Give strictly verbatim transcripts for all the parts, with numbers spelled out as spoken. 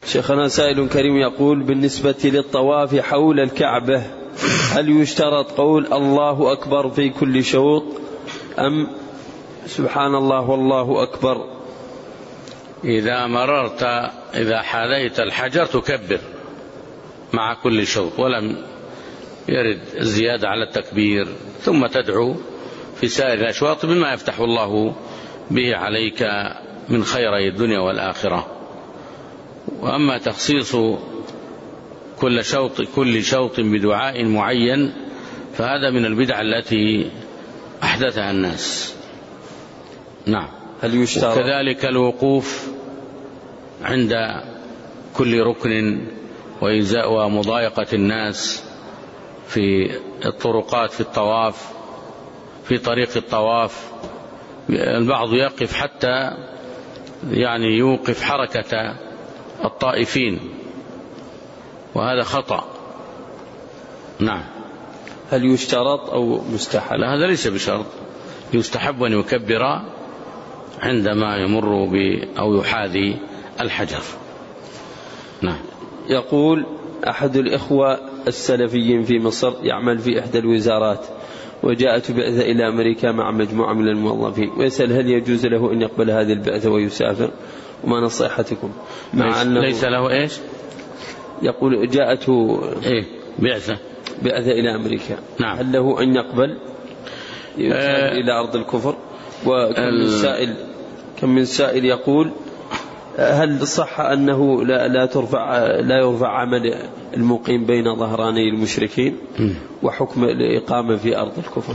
شيخنا سائل كريم يقول: بالنسبة للطواف حول الكعبة هل يشترط قول الله أكبر في كل شوط أم سبحان الله والله أكبر؟ إذا مررت إذا حاذيت الحجر تكبر مع كل شوط، ولم يرد الزيادة على التكبير، ثم تدعو في سائر الأشواط بما يفتح الله به عليك من خيري الدنيا والآخرة. وأما تخصيص كل شوط كل شوط بدعاء معين فهذا من البدع التي أحدثها الناس. نعم. هل يشترط وكذلك الوقوف عند كل ركن ومضايقة الناس في الطرقات في الطواف في طريق الطواف. البعض يقف حتى يعني يوقف حركة الطائفين، وهذا خطأ. نعم. هل يشترط أو مستحب؟ لا، هذا ليس بشرط، يستحب أن يكبر عندما يمر ب أو يحاذي الحجر. نعم. يقول: أحد الإخوة السلفيين في مصر يعمل في إحدى الوزارات، وجاءت بعثة إلى أمريكا مع مجموعة من الموظفين، ويسأل هل يجوز له أن يقبل هذه البعثة ويسافر، وما نصيحتكم؟ مع ليس, ليس له إيش؟ يقول جاءته إيه بعثة بعثة إلى أمريكا. نعم. هل له أن يقبل آه إلى أرض الكفر؟ وكم من سائل كم من سائل يقول: هل صح أنه لا, لا ترفع لا يرفع عمل المقيم بين ظهراني المشركين، وحكم الإقامة في أرض الكفر؟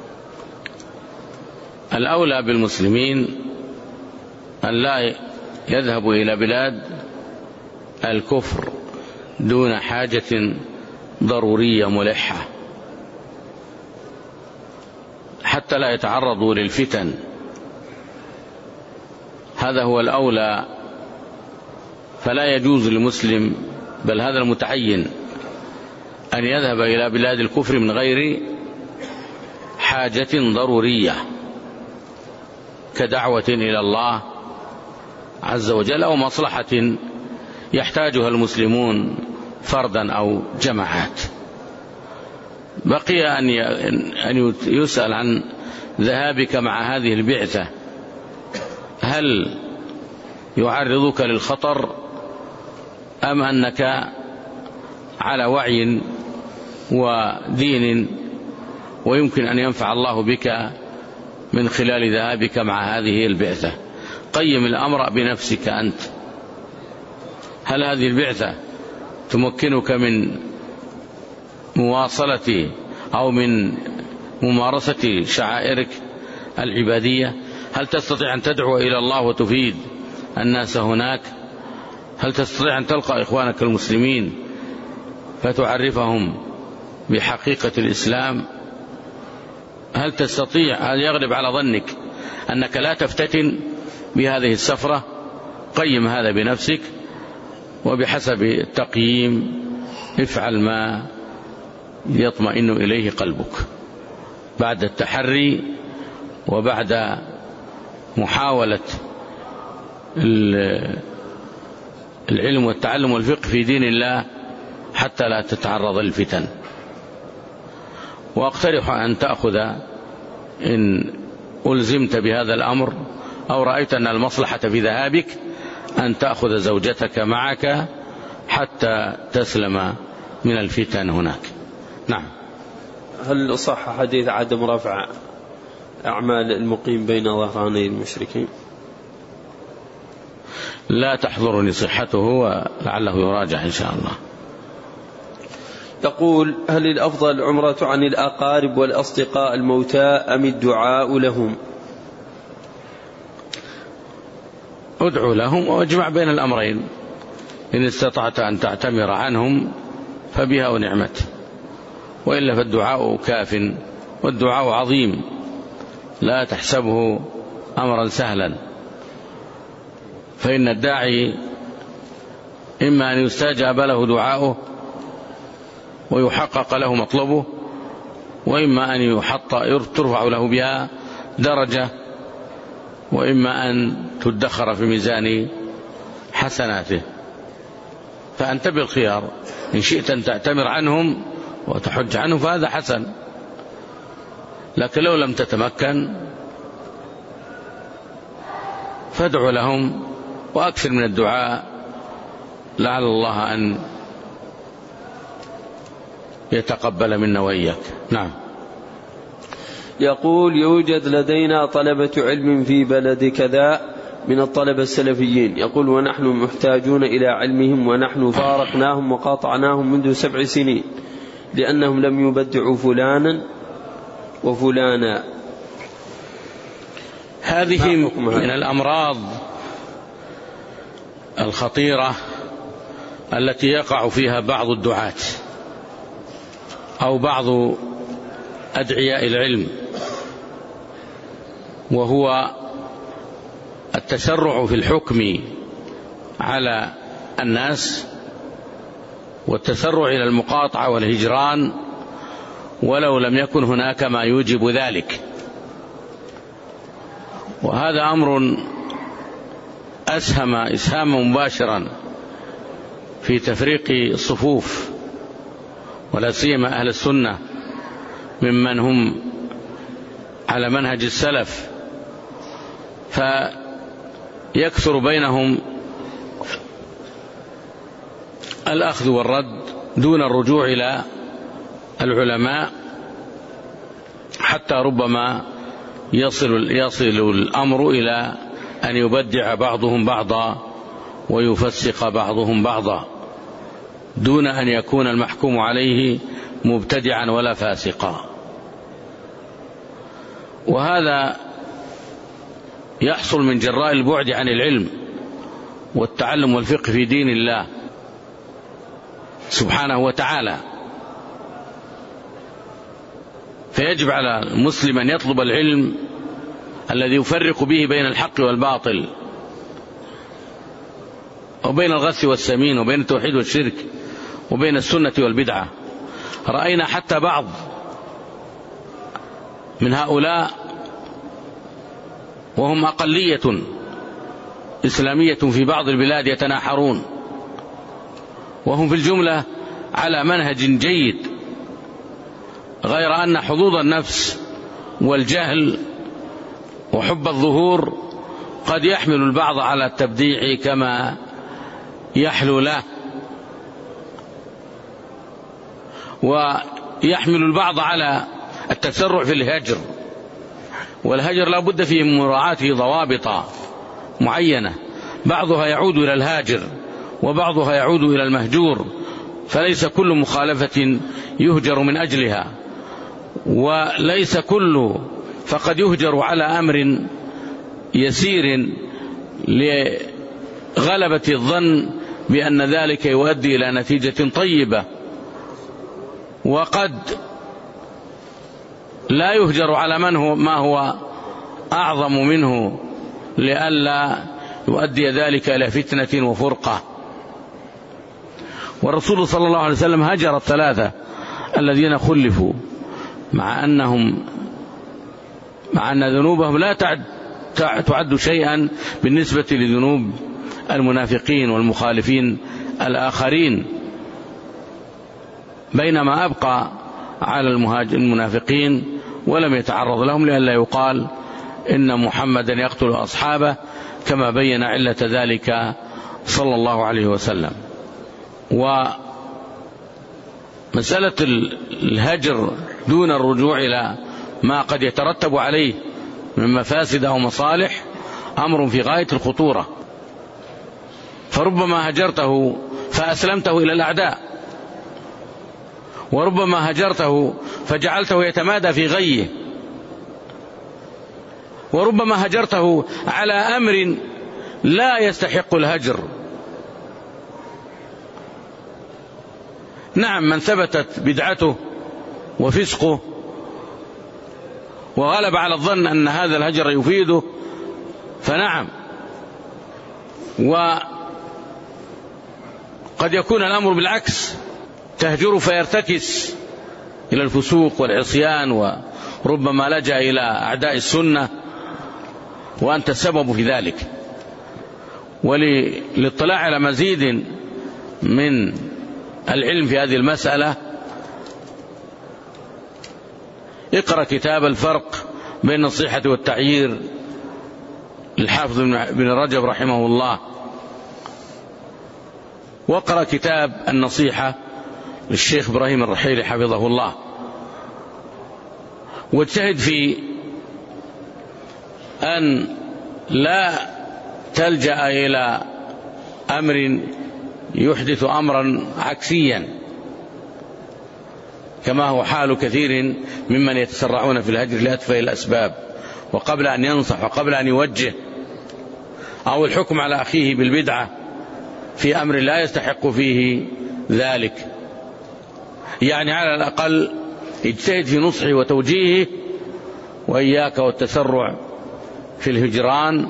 الأولى بالمسلمين أن لا يذهبوا إلى بلاد الكفر دون حاجة ضرورية ملحة، حتى لا يتعرضوا للفتن. هذا هو الأولى. فلا يجوز للمسلم، بل هذا المتعين، أن يذهب إلى بلاد الكفر من غير حاجة ضرورية كدعوة إلى الله عز وجل أو مصلحة يحتاجها المسلمون فردا أو جماعات. بقي أن يسأل عن ذهابك مع هذه البعثة، هل يعرضك للخطر أم أنك على وعي ودين ويمكن أن ينفع الله بك من خلال ذهابك مع هذه البعثة؟ قيم الأمر بنفسك أنت. هل هذه البعثة تمكنك من مواصلة أو من ممارسة شعائرك العبادية؟ هل تستطيع أن تدعو إلى الله وتفيد الناس هناك؟ هل تستطيع أن تلقى إخوانك المسلمين فتعرفهم بحقيقة الإسلام؟ هل تستطيع أن يغلب على ظنك أنك لا تفتتن بهذه السفرة؟ قيم هذا بنفسك، وبحسب التقييم افعل ما يطمئن إليه قلبك بعد التحري وبعد محاولة العلم والتعلم والفقه في دين الله حتى لا تتعرض للفتن. وأقترح أن تأخذ إن ألزمت بهذا الأمر أو رأيت أن المصلحة في ذهابك أن تأخذ زوجتك معك حتى تسلم من الفتن هناك. نعم. هل صح حديث عدم رفع أعمال المقيم بين ظهراني المشركين؟ لا تحضرني صحته ولعله يراجع إن شاء الله. تقول: هل الأفضل العمرة عن الأقارب والأصدقاء الموتى أم الدعاء لهم؟ ادعو لهم واجمع بين الأمرين. إن استطعت أن تعتمر عنهم فبها ونعمت، وإلا فالدعاء كاف، والدعاء عظيم لا تحسبه أمرا سهلا، فإن الداعي إما أن يستجاب له دعاؤه ويحقق له مطلبه، وإما أن يحط ترفع له بها درجة، وإما أن تدخر في ميزان حسناته. فأنت بالخيار، إن شئت أن تعتمر عنهم وتحج عنهم فهذا حسن، لكن لو لم تتمكن فادع لهم وأكثر من الدعاء لعل الله أن يتقبل منا وإياك. نعم. يقول: يوجد لدينا طلبة علم في بلد كذا من الطلبة السلفيين، يقول: ونحن محتاجون إلى علمهم، ونحن فارقناهم وقاطعناهم منذ سبع سنين لأنهم لم يبدعوا فلانا وفلانا. هذه من الأمراض الخطيرة التي يقع فيها بعض الدعاة أو بعض أدعياء العلم، وهو التسرع في الحكم على الناس والتسرع إلى المقاطعة والهجران ولو لم يكن هناك ما يوجب ذلك. وهذا أمر أسهم إسهاما مباشرا في تفريق الصفوف، ولا سيما أهل السنة ممن هم على منهج السلف، فيكثر بينهم الأخذ والرد دون الرجوع إلى العلماء، حتى ربما يصل, يصل الأمر إلى أن يبدع بعضهم بعضا ويفسق بعضهم بعضا دون أن يكون المحكوم عليه مبتدعا ولا فاسقا. وهذا يحصل من جراء البعد عن العلم والتعلم والفقه في دين الله سبحانه وتعالى. فيجب على المسلم أن يطلب العلم الذي يفرق به بين الحق والباطل، وبين الغث والسمين، وبين التوحيد والشرك، وبين السنة والبدعة. رأينا حتى بعض من هؤلاء وهم أقلية إسلامية في بعض البلاد يتناحرون، وهم في الجملة على منهج جيد، غير أن حظوظ النفس والجهل وحب الظهور قد يحمل البعض على التبديع كما يحلو له، ويحمل البعض على التسرع في الهجر. والهجر لا بد فيه من مراعاته ضوابط معينة، بعضها يعود إلى الهاجر وبعضها يعود إلى المهجور، فليس كل مخالفة يهجر من أجلها، وليس كل فقد يهجر على أمر يسير لغلبة الظن بأن ذلك يؤدي إلى نتيجة طيبة، وقد لا يهجر على من هو ما هو أعظم منه لئلا يؤدي ذلك إلى فتنة وفرقة. والرسول صلى الله عليه وسلم هجر الثلاثة الذين خلفوا، مع أنهم مع أن ذنوبهم لا تعد تعد شيئا بالنسبة لذنوب المنافقين والمخالفين الآخرين، بينما أبقى على المنافقين ولم يتعرض لهم لئلا يقال إن محمدا يقتل أصحابه، كما بين علة ذلك صلى الله عليه وسلم. ومسألة الهجر دون الرجوع إلى ما قد يترتب عليه من مفاسد أو مصالح أمر في غاية الخطورة، فربما هجرته فأسلمته إلى الأعداء، وربما هجرته فجعلته يتمادى في غيه، وربما هجرته على أمر لا يستحق الهجر. نعم، من ثبتت بدعته وفسقه وغلب على الظن أن هذا الهجر يفيده فنعم، وقد يكون الأمر بالعكس، تهجره فيرتكس إلى الفسوق والعصيان، وربما لجأ إلى أعداء السنة وأنت السبب في ذلك. وللاطلاع على مزيد من العلم في هذه المسألة اقرأ كتاب الفرق بين النصيحة والتعيير للحافظ بن رجب رحمه الله، واقرأ كتاب النصيحة للشيخ إبراهيم الرحيلي حفظه الله، واجتهد في أن لا تلجأ إلى أمر يحدث أمرا عكسيا كما هو حال كثير ممن يتسرعون في الهجر لأتفه الأسباب، وقبل أن ينصح وقبل أن يوجه، أو الحكم على أخيه بالبدعة في أمر لا يستحق فيه ذلك. يعني على الأقل اجتهد في نصحه وتوجيهه، وإياك والتسرع في الهجران.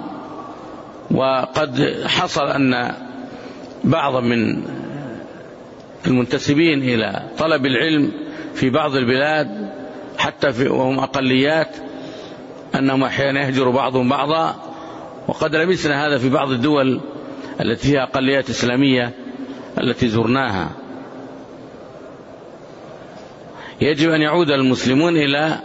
وقد حصل أن بعضا من المنتسبين إلى طلب العلم في بعض البلاد حتى في وهم أقليات أنهم أحيانا يهجر بعضهم بعضا، وقد لمسنا هذا في بعض الدول التي هي أقليات إسلامية التي زرناها. يجب أن يعود المسلمون إلى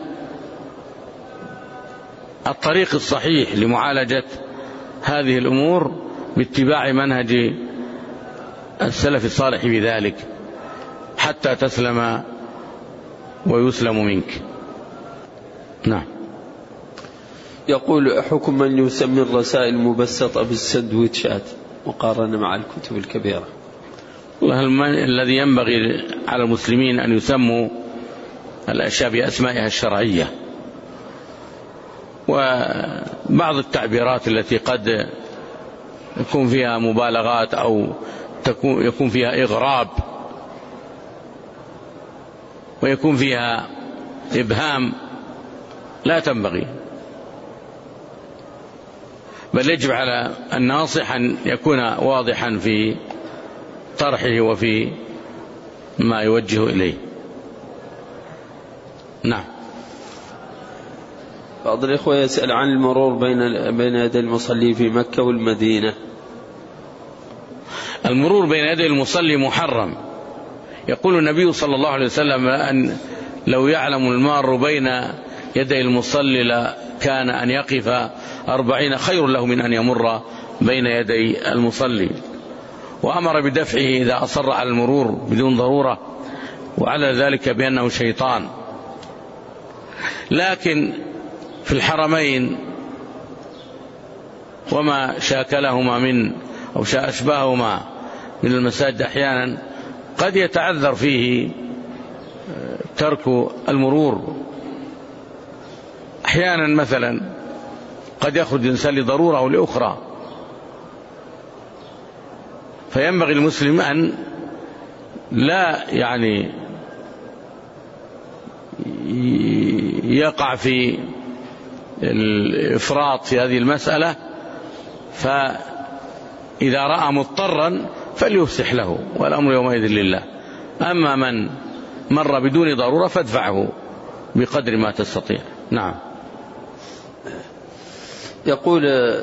الطريق الصحيح لمعالجة هذه الأمور باتباع منهج السلف الصالح بذلك حتى تسلم ويسلم منك. نعم. يقول: حكم من يسمي الرسائل المبسطة بالسندويتشات مقارنة مع الكتب الكبيرة. والله الذي ينبغي على المسلمين أن يسموا الأشياء بأسمائها الشرعية، وبعض التعبيرات التي قد يكون فيها مبالغات أو يكون فيها إغراب ويكون فيها إبهام لا تنبغي، بل يجب على الناصح أن يكون واضحا في طرحه وفي ما يوجه إليه. نعم. بعض الإخوة يسأل عن المرور بين بين يدي المصلي في مكة والمدينة. المرور بين يدي المصلي محرم. يقول النبي صلى الله عليه وسلم أن لو يعلم المار بين يدي المصلي لكان أن يقف أربعين خير له من أن يمر بين يدي المصلي، وأمر بدفعه إذا أصر على المرور بدون ضرورة، وعلى ذلك بأنه شيطان. لكن في الحرمين وما شاكلهما من أو أشباههما من المساجد أحيانا قد يتعذر فيه ترك المرور. أحيانا مثلا قد يخرج الإنسان لضرورة أو لأخرى، فينبغي المسلم أن لا يعني يقع في الإفراط في هذه المسألة، فإذا رأى مضطرا فليفسح له، والأمر يومئذ لله. أما من مر بدون ضرورة فادفعه بقدر ما تستطيع. نعم. يقول: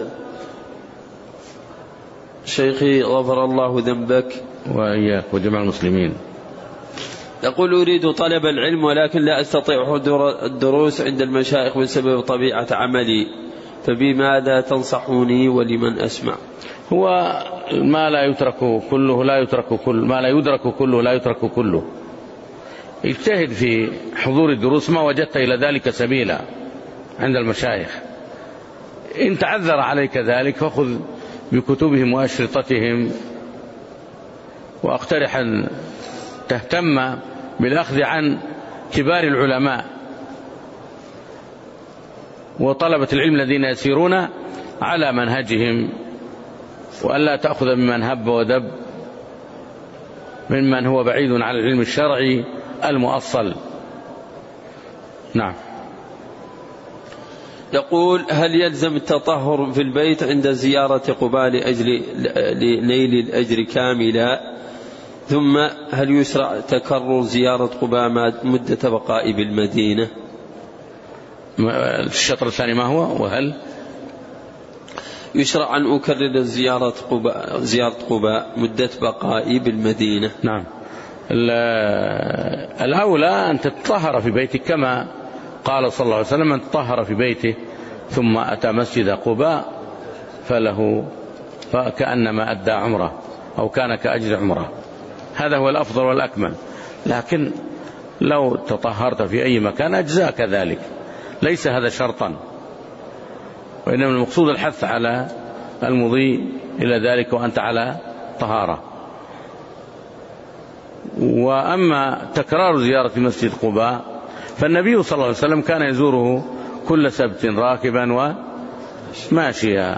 شيخي غفر الله ذنبك وإياك وجميع المسلمين، يقول: أريد طلب العلم ولكن لا أستطيع حضور الدروس عند المشايخ بسبب طبيعة عملي، فبماذا تنصحوني ولمن أسمع؟ هو ما لا يترك كله لا يترك كل ما لا يدرك كله لا يترك كله. اجتهد في حضور الدروس ما وجدت إلى ذلك سبيلا عند المشايخ. إن تعذر عليك ذلك فخذ بكتبهم وأشرطتهم، وأقترح أن تهتم بالأخذ عن كبار العلماء وطلبة العلم الذين يسيرون على منهجهم، وألا تأخذ ممن هب ودب ممن هو بعيد عن العلم الشرعي المؤصل. نعم. يقول: هل يلزم التطهر في البيت عند زيارة قباء لأجل لنيل الأجر كاملا؟ ثم هل يشرع تكرر زيارة قباء مدة بقائي بالمدينة؟ الشطر الثاني ما هو؟ وهل يشرع أن أكرر زيارة قباء, زيارة قباء مدة بقائي بالمدينة. نعم. الأولى أن تتطهر في بيتك كما قال صلى الله عليه وسلم: من تطهر في بيته ثم أتى مسجد قباء فله فكأنما أدى عمره أو كان كأجر عمره. هذا هو الأفضل والأكمل، لكن لو تطهرت في أي مكان أجزاء كذلك، ليس هذا شرطا، وإنما المقصود الحث على المضي إلى ذلك وأنت على طهارة. وأما تكرار زيارة مسجد قباء فالنبي صلى الله عليه وسلم كان يزوره كل سبت راكبا وماشيا،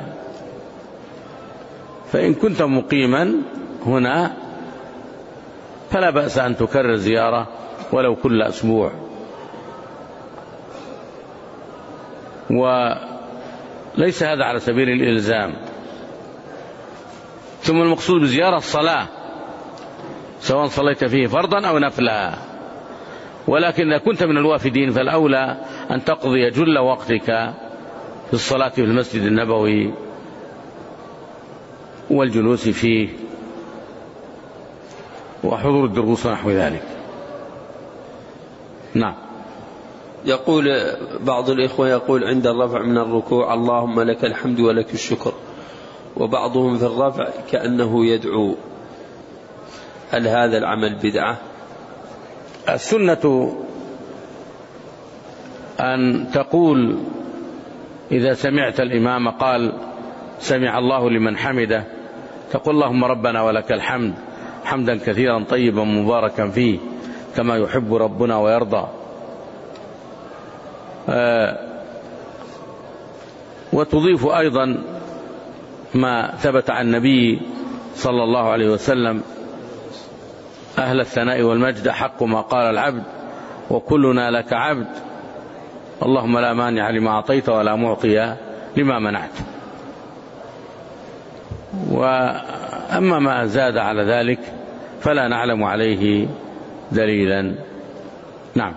فإن كنت مقيما هنا فلا بأس أن تكرر زيارة ولو كل أسبوع. وليس هذا على سبيل الإلزام. ثم المقصود بزيارة الصلاة، سواء صليت فيه فرضا أو نفلا. ولكن إذا كنت من الوافدين فالأولى أن تقضي جل وقتك في الصلاة في المسجد النبوي والجلوس فيه وحضور الدروس ونحو ذلك. نعم. يقول بعض الإخوة يقول عند الرفع من الركوع: اللهم لك الحمد ولك الشكر، وبعضهم في الرفع كأنه يدعو، هل هذا العمل بدعة؟ السنة أن تقول إذا سمعت الإمام قال سمع الله لمن حمده تقول: اللهم ربنا ولك الحمد حمدا كثيرا طيبا مباركا فيه كما يحب ربنا ويرضى. آه وتضيف أيضا ما ثبت عن النبي صلى الله عليه وسلم: أهل الثناء والمجد حق ما قال العبد وكلنا لك عبد، اللهم لا مانع لما أعطيت ولا معطي لما منعت. وأما ما زاد على ذلك فلا نعلم عليه دليلا. نعم.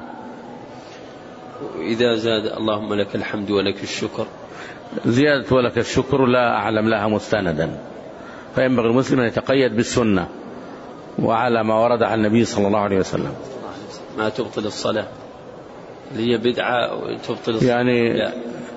إذا زاد اللهم لك الحمد ولك الشكر، زيادة ولك الشكر لا أعلم لها مستندا، فينبغي المسلم أن يتقيد بالسنة وعلى ما ورد عن النبي صلى الله عليه وسلم. ما تبطل الصلاة، اللي هي بدعة تبطل الصلاة يعني لا.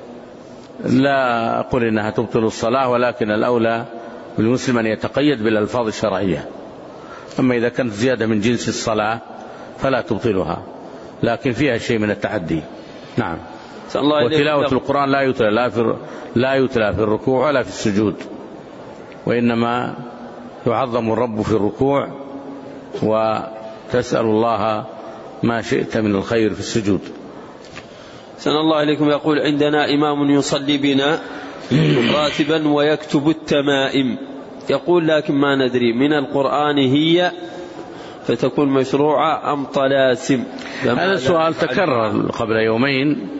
لا أقول إنها تبطل الصلاة، ولكن الأولى بالمسلم أن يتقيد بالألفاظ الشرعية. أما إذا كانت زيادة من جنس الصلاة فلا تبطلها، لكن فيها شيء من التعدي. نعم. وتلاوة القرآن لا يتلى لا في لا يتلى في الركوع ولا في السجود، وإنما يعظم الرب في الركوع وتسأل الله ما شئت من الخير في السجود. سن الله عليكم. يقول: عندنا إمام يصلي بنا راتبا ويكتب التمائم، يقول لكن ما ندري من القرآن هي فتكون مشروعة أم طلاسم. هذا السؤال تكرر قبل يومين،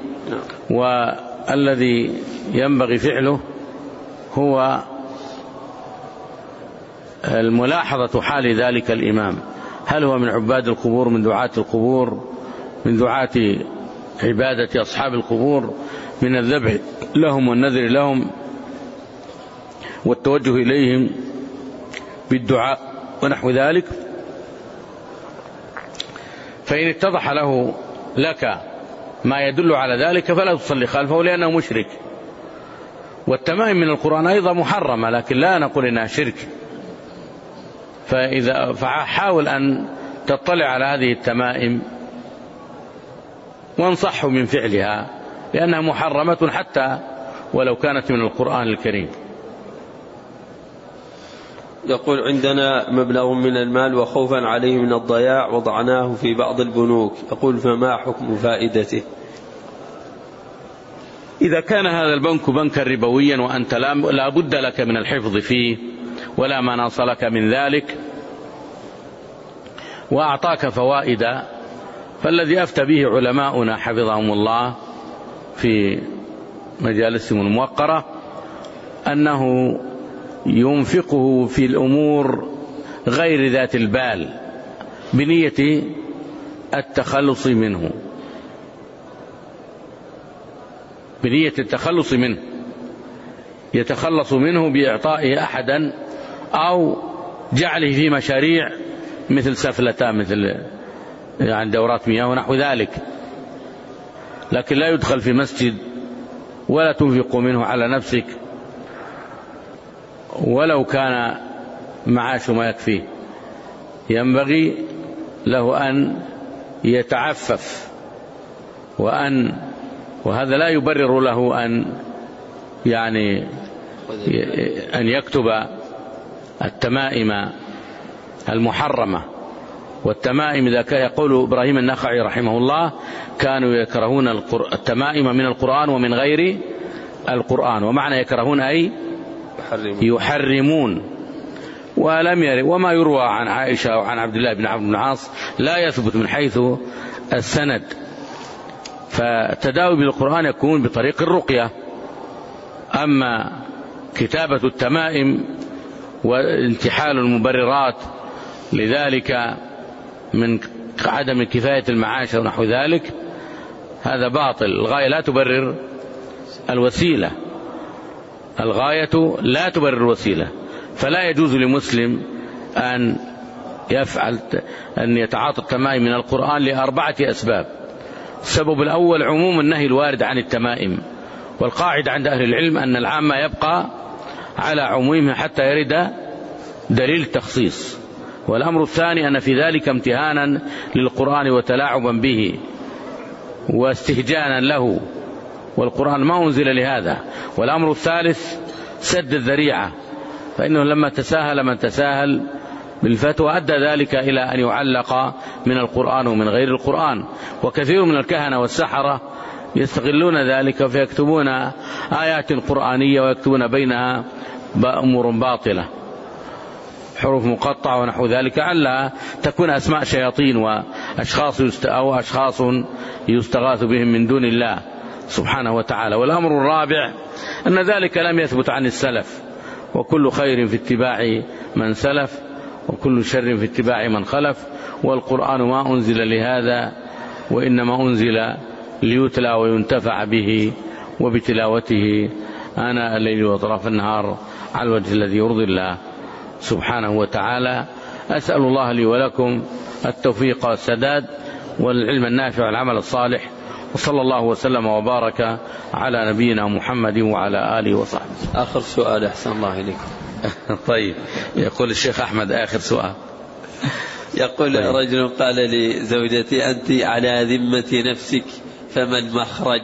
والذي ينبغي فعله هو الملاحظة حال ذلك الإمام، هل هو من عباد القبور، من دعاة القبور، من دعاة عبادة أصحاب القبور، من الذبح لهم والنذر لهم والتوجه إليهم بالدعاء ونحو ذلك. فإن اتضح له لك ما يدل على ذلك فلا تصلي خلفه لأنه مشرك. والتمائم من القرآن أيضا محرمة، لكن لا نقول إنها شرك. فإذا فحاول أن تطلع على هذه التمائم وانصحه من فعلها، لأنها محرمة حتى ولو كانت من القرآن الكريم. يقول: عندنا مبلغ من المال وخوفا عليه من الضياع وضعناه في بعض البنوك، يقول فما حكم فائدته؟ إذا كان هذا البنك بنكا ربويا وأنت لا بد لك من الحفظ فيه ولا مناص لك من ذلك وأعطاك فوائد، فالذي أفتى به علماؤنا حفظهم الله في مجالسهم الموقرة أنه ينفقه في الأمور غير ذات البال بنية التخلص منه بنية التخلص منه يتخلص منه بإعطائه أحدا أو جعله في مشاريع مثل سفلتان، مثل يعني دورات مياه ونحو ذلك، لكن لا يدخل في مسجد ولا تنفق منه على نفسك ولو كان معاش ما يكفيه. ينبغي له أن يتعفف، وأن وهذا لا يبرر له أن يعني أن يكتب التمائم المحرمة. والتمائم إذا كان يقول إبراهيم النخعي رحمه الله كانوا يكرهون التمائم من القرآن ومن غير القرآن، ومعنى يكرهون أي يحرمون. ولم ير وما يروى عن عائشة وعن عبد الله بن عمرو بن العاص لا يثبت من حيث السند. فالتداوي بالقرآن يكون بطريق الرقية. أما كتابة التمائم وانتحال المبررات لذلك من عدم كفاية المعاش ونحو ذلك هذا باطل. الغاية لا تبرر الوسيلة، الغاية لا تبرر الوسيلة. فلا يجوز لمسلم أن يفعل أن يتعاطى التمائم من القرآن لأربعة أسباب. السبب الأول عموم النهي الوارد عن التمائم، والقاعدة عند أهل العلم أن العام يبقى على عمومه حتى يرد دليل التخصيص. والأمر الثاني أن في ذلك امتهانا للقرآن وتلاعبا به واستهجانا له، والقرآن ما أنزل لهذا. والأمر الثالث سد الذريعة، فإنه لما تساهل من تساهل بالفتوى أدى ذلك إلى أن يعلق من القرآن ومن غير القرآن. وكثير من الكهنة والسحرة يستغلون ذلك فيكتبون آيات قرآنية ويكتبون بينها أمور باطلة، حروف مقطعة ونحو ذلك، على تكون أسماء شياطين وأشخاص أو أشخاص يستغاث بهم من دون الله سبحانه وتعالى. والأمر الرابع أن ذلك لم يثبت عن السلف، وكل خير في اتباع من سلف وكل شر في اتباع من خلف. والقرآن ما أنزل لهذا، وإنما أنزل ليتلى وينتفع به وبتلاوته آناء الليل وأطراف النهار على الوجه الذي يرضي الله سبحانه وتعالى. أسأل الله لي ولكم التوفيق والسداد والعلم النافع والعمل الصالح، وصلى الله وسلم وبارك على نبينا محمد وعلى آله وصحبه. آخر سؤال أحسن الله إليكم. طيب، يقول الشيخ أحمد آخر سؤال. يقول طيب. رجل قال لزوجتي أنت على ذمة نفسك فما المخرج؟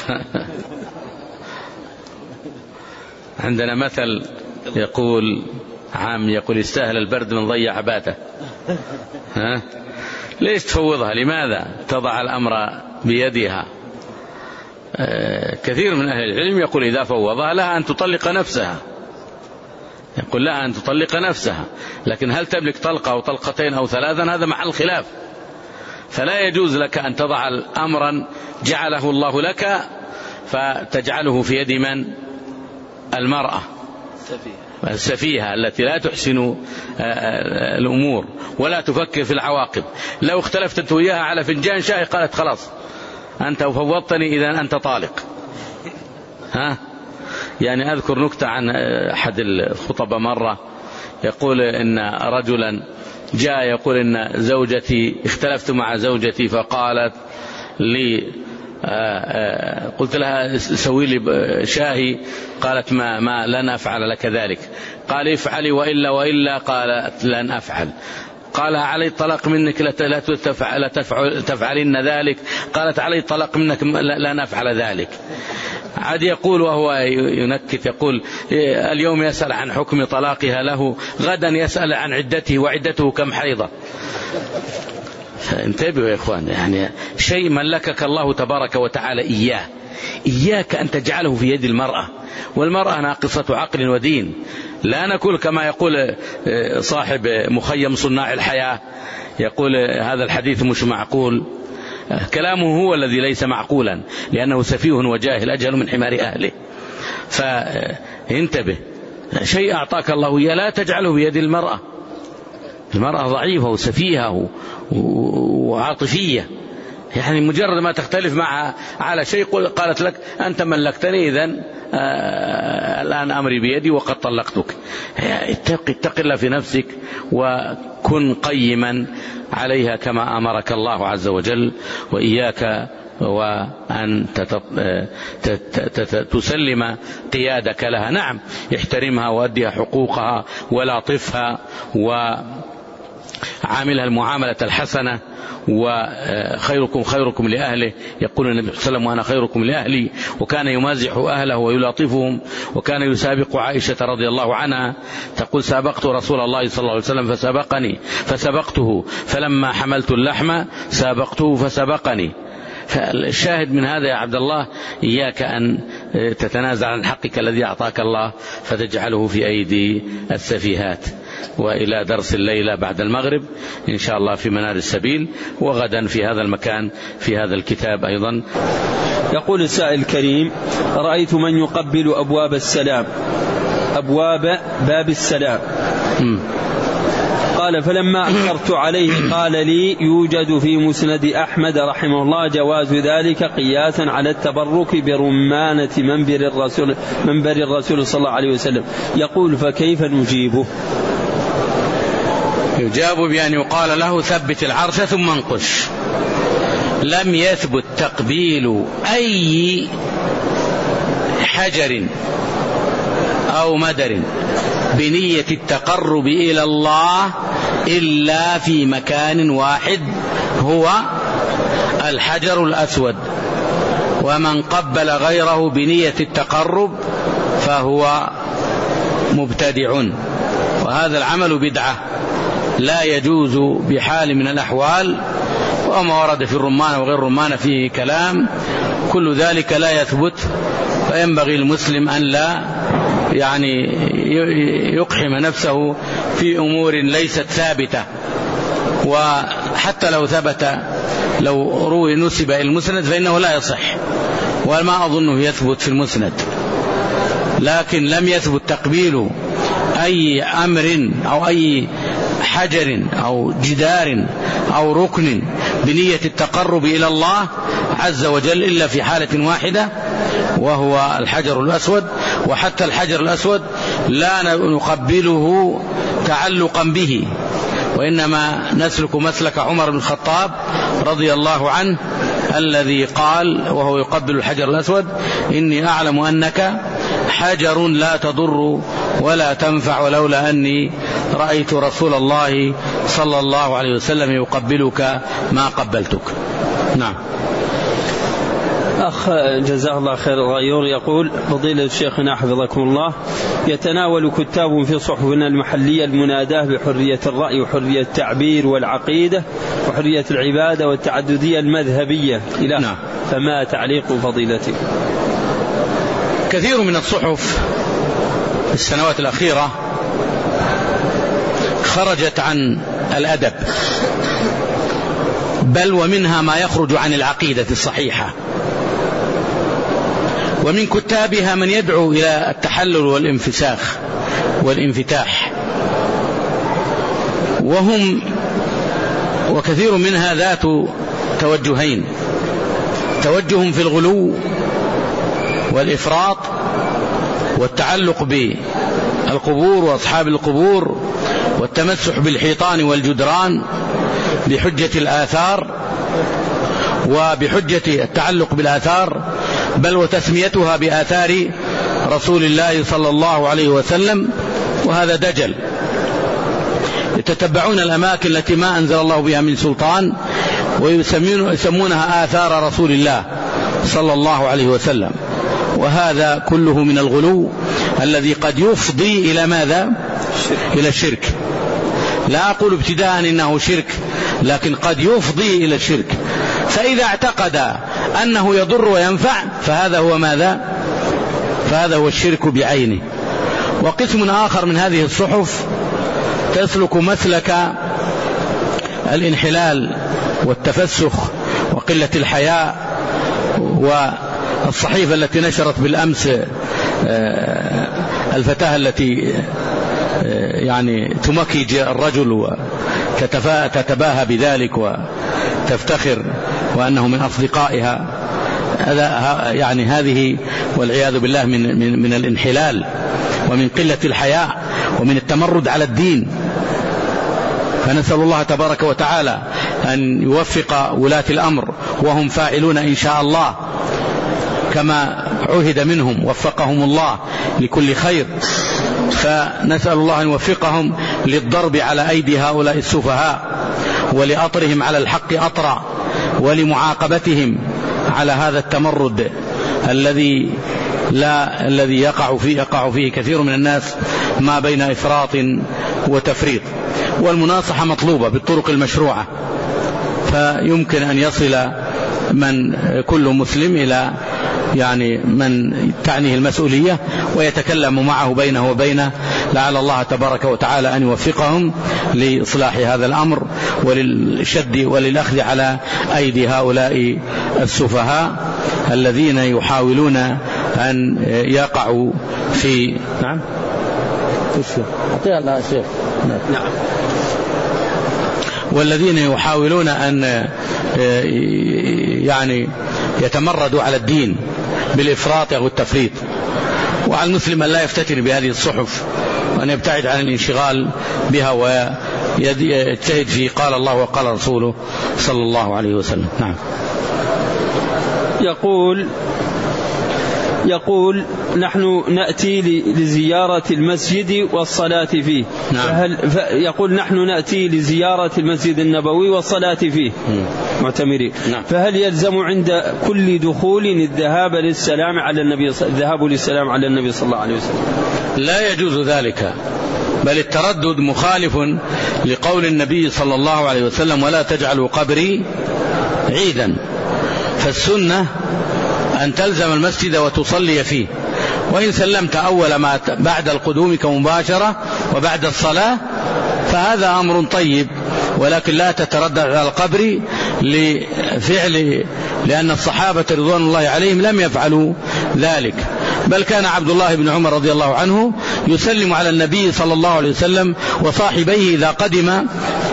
عندنا مثل يقول عام يقول يستاهل البرد من ضيع باته. ها؟ ليش تفوضها؟ لماذا تضع الأمر بيدها؟ آه كثير من أهل العلم يقول إذا فوضها لها أن تطلق نفسها، يقول لها أن تطلق نفسها، لكن هل تملك طلقة أو طلقتين أو ثلاثا هذا محل خلاف. فلا يجوز لك أن تضع أمرا جعله الله لك فتجعله في يد من؟ المرأة السفيهة التي لا تحسن الأمور ولا تفكر في العواقب. لو اختلفت أنت وياها على فنجان شاي قالت خلاص أنت فوضتني إذا أنت طالق. ها؟ يعني أذكر نكتة عن أحد الخطباء مرة يقول إن رجلا جاء يقول إن زوجتي اختلفت مع زوجتي فقالت لي قلت لها سوي لي شاهي، قالت ما, ما لن أفعل لك ذلك. قال افعلي وإلا وإلا، قالت لن أفعل. قال علي الطلاق منك لا تفعل تفعلين ذلك، قالت علي الطلاق منك لا نفعل ذلك. عاد يقول وهو ينكت يقول اليوم يسأل عن حكم طلاقها له، غدا يسأل عن عدته وعدته كم حيضة. فانتبهوا يا إخوان، يعني شيء ملكك الله تبارك وتعالى إياه، إياك أن تجعله في يد المرأة، والمرأة ناقصة عقل ودين. لا نقول كما يقول صاحب مخيم صناع الحياة، يقول هذا الحديث مش معقول، كلامه هو الذي ليس معقولا لأنه سفيه وجاهل أجهل من حمار أهله. فانتبه، شيء أعطاك الله إياه لا تجعله بيد المرأة. المرأة ضعيفة وسفيهة وعاطفية، يعني مجرد ما تختلف معها على شيء قالت لك أنت ملكتني إذن آه الآن أمري بيدي وقد طلقتك. اتق, اتق الله في نفسك وكن قيما عليها كما أمرك الله عز وجل، وإياك وأن تسلم قيادك لها. نعم احترمها وأديها حقوقها ولاطفها وعاملها المعاملة الحسنة، وخيركم خيركم لأهله، يقول النبي صلى الله عليه وسلم وأنا خيركم لأهلي، وكان يمازح أهله ويلاطفهم، وكان يسابق عائشة رضي الله عنها تقول سابقت رسول الله صلى الله عليه وسلم فسبقني فسبقته، فلما حملت اللحم سابقته فسبقني. فالشاهد من هذا يا عبد الله إياك أن تتنازع عن حقك الذي أعطاك الله فتجعله في أيدي السفيهات. وإلى درس الليلة بعد المغرب إن شاء الله في منار السبيل، وغدا في هذا المكان في هذا الكتاب أيضا. يقول السائل الكريم: رأيت من يقبل أبواب السلام، أبواب باب السلام م. قال فلما أنكرت عليه قال لي يوجد في مسند أحمد رحمه الله جواز ذلك قياسا على التبرك برمانة منبر الرسول, منبر الرسول صلى الله عليه وسلم. يقول فكيف نجيبه؟ يجاب بأن يقال له ثبت العرش ثم انقش. لم يثبت تقبيل أي حجر أو مدر بنية التقرب إلى الله إلا في مكان واحد هو الحجر الأسود، ومن قبل غيره بنية التقرب فهو مبتدع، وهذا العمل بدعة لا يجوز بحال من الأحوال. وما ورد في الرمان وغير الرمان فيه كلام، كل ذلك لا يثبت، فينبغي المسلم أن لا يعني يقحم نفسه في أمور ليست ثابتة. وحتى لو ثبت لو روي نسب إلى المسند فإنه لا يصح، وما أظنه يثبت في المسند. لكن لم يثبت تقبيل أي أمر أو أي حجر أو جدار أو ركن بنية التقرب إلى الله عز وجل إلا في حالة واحدة وهو الحجر الأسود. وحتى الحجر الأسود لا نقبله تعلقا به، وإنما نسلك مسلك عمر بن الخطاب رضي الله عنه الذي قال وهو يقبل الحجر الأسود: إني أعلم أنك حجر لا تضر ولا تنفع، ولولا أني رأيت رسول الله صلى الله عليه وسلم يقبلك ما قبلتك. نعم. أخ جزاه الله خير الغيور يقول: فضيلة الشيخنا حفظكم الله، يتناول كتاب في صحفنا المحلية المناداة بحرية الرأي وحرية التعبير والعقيدة وحرية العبادة والتعددية المذهبية إلى نعم. فما تعليق فضيلتك؟ كثير من الصحف في السنوات الأخيرة خرجت عن الأدب، بل ومنها ما يخرج عن العقيدة الصحيحة، ومن كتابها من يدعو إلى التحلل والانفساخ والانفتاح، وهم وكثير منها ذات توجهين: توجه في الغلو والإفراط والتعلق بالقبور وأصحاب القبور والتمسح بالحيطان والجدران بحجة الآثار وبحجة التعلق بالآثار، بل وتسميتها بآثار رسول الله صلى الله عليه وسلم، وهذا دجل. يتتبعون الأماكن التي ما أنزل الله بها من سلطان ويسمونها آثار رسول الله صلى الله عليه وسلم، وهذا كله من الغلو الذي قد يفضي إلى ماذا؟ إلى الشرك. لا أقول ابتداء إنه شرك، لكن قد يفضي إلى الشرك. فإذا اعتقد أنه يضر وينفع فهذا هو ماذا؟ فهذا هو الشرك بعينه. وقسم آخر من هذه الصحف تسلك مسلك الانحلال والتفسخ وقلة الحياء. والصحيفة التي نشرت بالأمس الفتاة التي يعني تمكج الرجل وتتباهى بذلك تفتخر وأنه من أصدقائها، هذا يعني هذه والعياذ بالله من, من, من الانحلال ومن قلة الحياء ومن التمرد على الدين. فنسأل الله تبارك وتعالى أن يوفق ولاة الأمر وهم فاعلون إن شاء الله كما عهد منهم، وفقهم الله لكل خير. فنسأل الله أن يوفقهم للضرب على أيدي هؤلاء السفهاء ولأطرهم على الحق أطرا، ولمعاقبتهم على هذا التمرد الذي لا الذي يقع فيه يقع فيه كثير من الناس ما بين إفراط وتفريط. والمناصحة مطلوبة بالطرق المشروعة، فيمكن أن يصل من كل مسلم إلى يعني من تعنيه المسؤولية ويتكلم معه بينه وبينه، لعل الله تبارك وتعالى أن يوفقهم لإصلاح هذا الأمر وللشد وللأخذ على أيدي هؤلاء السفهاء الذين يحاولون أن يقعوا في نعم نعم والذين يحاولون أن يعني يتمردوا على الدين بالإفراط أو التفريط. وعلى المسلم أن لا يفتتن بهذه الصحف وأن يبتعد عن الانشغال بها ويجتهد في قال الله وقال رسوله صلى الله عليه وسلم. نعم. يقول يقول نحن نأتي لزيارة المسجد والصلاة فيه. نعم. فهل يقول نحن نأتي لزيارة المسجد النبوي والصلاة فيه معتمرين. نعم. فهل يلزم عند كل دخول الذهاب للسلام على النبي الذهاب للسلام على النبي صلى الله عليه وسلم؟ لا يجوز ذلك، بل التردد مخالف لقول النبي صلى الله عليه وسلم ولا تجعلوا قبري عيدا. فالسنة أن تلزم المسجد وتصلي فيه، وإن سلمت أول ما بعد قدومك مباشرة وبعد الصلاة فهذا أمر طيب، ولكن لا تتردد على القبر لفعل لأن الصحابة رضوان الله عليهم لم يفعلوا ذلك، بل كان عبد الله بن عمر رضي الله عنه يسلم على النبي صلى الله عليه وسلم وصاحبيه إذا قدم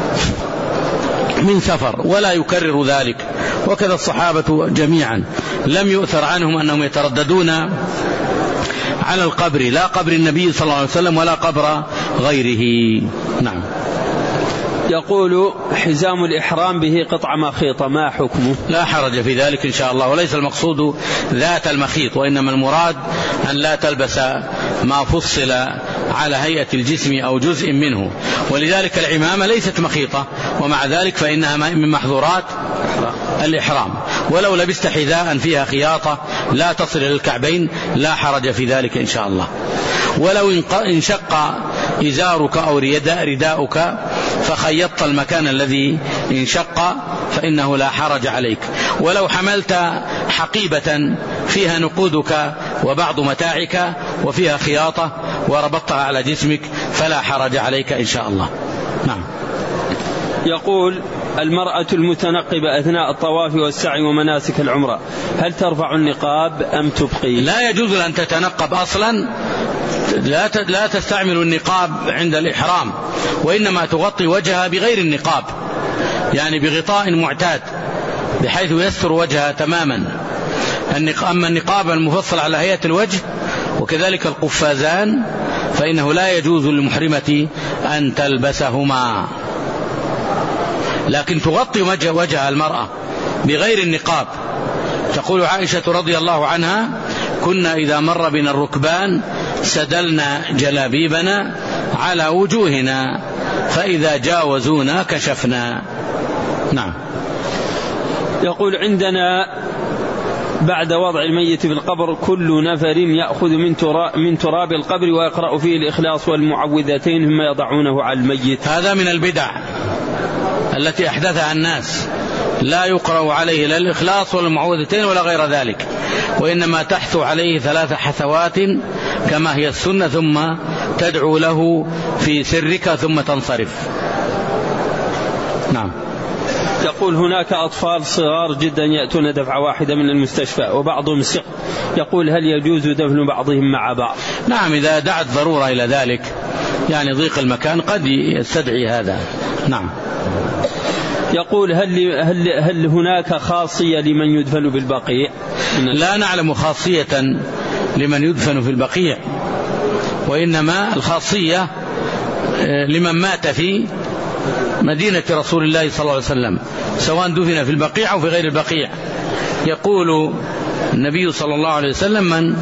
من سفر ولا يكرر ذلك، وكذا الصحابة جميعا لم يؤثر عنهم أنهم يترددون على القبر، لا قبر النبي صلى الله عليه وسلم ولا قبر غيره. نعم. يقول حزام الإحرام به قطع مخيط، ما حكمه؟ لا حرج في ذلك إن شاء الله، وليس المقصود ذات المخيط، وإنما المراد أن لا تلبس ما فصل على هيئة الجسم أو جزء منه، ولذلك العمامة ليست مخيطة، ومع ذلك فإنها من محظورات الإحرام. ولو لبست حذاء فيها خياطة لا تصل إلى الكعبين لا حرج في ذلك إن شاء الله. ولو انشق إزارك أو رداؤك فخيطت المكان الذي انشق فإنه لا حرج عليك. ولو حملت حقيبة فيها نقودك وبعض متاعك وفيها خياطة وربطتها على جسمك فلا حرج عليك إن شاء الله. نعم. يقول المرأة المتنقبة أثناء الطواف والسعي ومناسك العمرة هل ترفع النقاب أم تبقي؟ لا يجوز أن تتنقب أصلا، لا لا تستعمل النقاب عند الإحرام، وإنما تغطي وجهها بغير النقاب، يعني بغطاء معتاد بحيث يستر وجهها تماما. أما النقاب المفصل على هيئة الوجه وكذلك القفازان فإنه لا يجوز للمحرمة أن تلبسهما، لكن تغطي وجه وجه المرأة بغير النقاب. تقول عائشة رضي الله عنها كنا إذا مر بنا الركبان سدلنا جلابيبنا على وجوهنا فإذا جاوزونا كشفنا. نعم. يقول عندنا بعد وضع الميت في القبر كل نفر يأخذ من تراب, من تراب القبر ويقرأ فيه الإخلاص والمعوذتين ثم يضعونه على الميت. هذا من البدع التي أحدثها الناس، لا يقرأ عليه لا الإخلاص ولا المعوذتين ولا غير ذلك، وإنما تحثو عليه ثلاث حثوات كما هي السنة ثم تدعو له في سرك ثم تنصرف. نعم. يقول هناك أطفال صغار جدا يأتون دفعة واحدة من المستشفى وبعضهم سق، يقول هل يجوز دفن بعضهم مع بعض؟ نعم إذا دعت ضرورة إلى ذلك، يعني ضيق المكان قد يستدعي هذا. نعم. يقول هل, هل, هل هناك خاصية لمن يدفن بالبقيع؟ لا نعلم خاصية لمن يدفن في البقيع، وإنما الخاصية لمن مات في مدينة رسول الله صلى الله عليه وسلم، سواء دفن في البقيع أو في غير البقيع. يقول النبي صلى الله عليه وسلم: من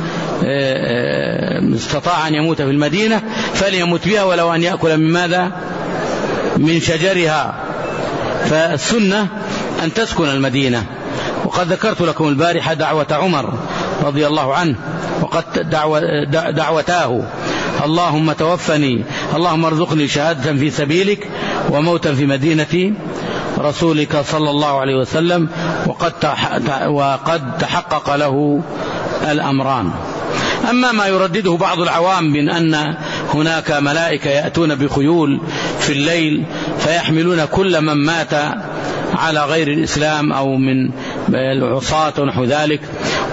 استطاع أن يموت في المدينة فليموت بها ولو أن يأكل من ماذا؟ من شجرها. فالسنة أن تسكن المدينة. وقد ذكرت لكم البارحة دعوة عمر رضي الله عنه، وقد دعوة دعوتاه: اللهم توفني، اللهم ارزقني شهادة في سبيلك وموتا في مدينة رسولك صلى الله عليه وسلم، وقد وقد تحقق له الأمران. أما ما يردده بعض العوام من أن هناك ملائكة يأتون بخيول في الليل فيحملون كل من مات على غير الإسلام أو من العصاة ونحو ذلك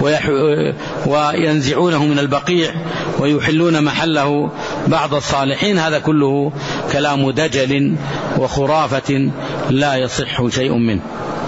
وينزعونه من البقيع ويحلون محله بعض الصالحين، هذا كله كلام دجل وخرافة لا يصح شيء منه.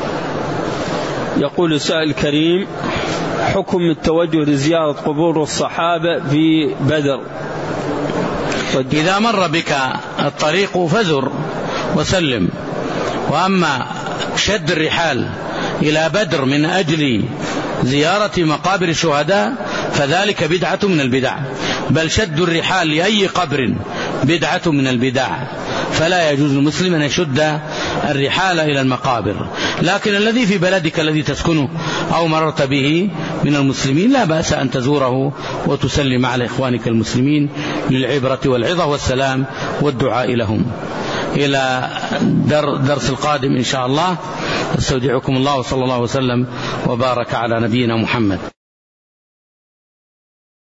يقول السائل الكريم: حكم التوجه لزيارة قبور الصحابة في بدر. إذا مر بك الطريق فزر وسلم، وأما شد الرحال إلى بدر من أجل زيارة مقابر الشهداء فذلك بدعة من البدع، بل شد الرحال لأي قبر بدعة من البدع، فلا يجوز المسلم أن يشد الرحال إلى المقابر. لكن الذي في بلدك الذي تسكنه أو مررت به من المسلمين لا بأس أن تزوره وتسلم على إخوانك المسلمين للعبرة والعظة والسلام والدعاء لهم. إلى درس القادم إن شاء الله. استودعكم الله، وصلى الله وسلم وبارك على نبينا محمد.